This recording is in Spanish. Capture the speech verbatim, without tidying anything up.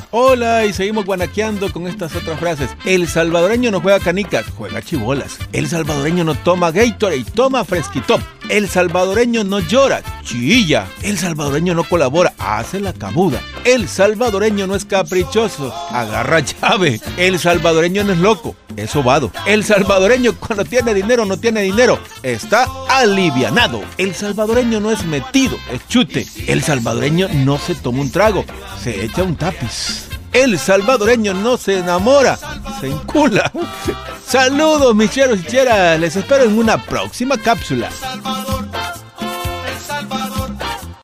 Hola, y seguimos guanaqueando con estas otras frases. El salvadoreño no juega canicas, juega chibolas. El salvadoreño no toma Gatorade, toma Fresquitop. El salvadoreño no llora, chilla. El salvadoreño no colabora, hace la cabuda. El salvadoreño no es caprichoso, agarra llave. El salvadoreño no es loco, es sobado. El salvadoreño cuando tiene dinero no tiene dinero, está alivianado. El salvadoreño no es metido, es chute. El salvadoreño no se toma un trago, se echa un tapiz. El salvadoreño no se enamora, se encula. Saludos, mis cheros y cheras, les espero en una próxima cápsula.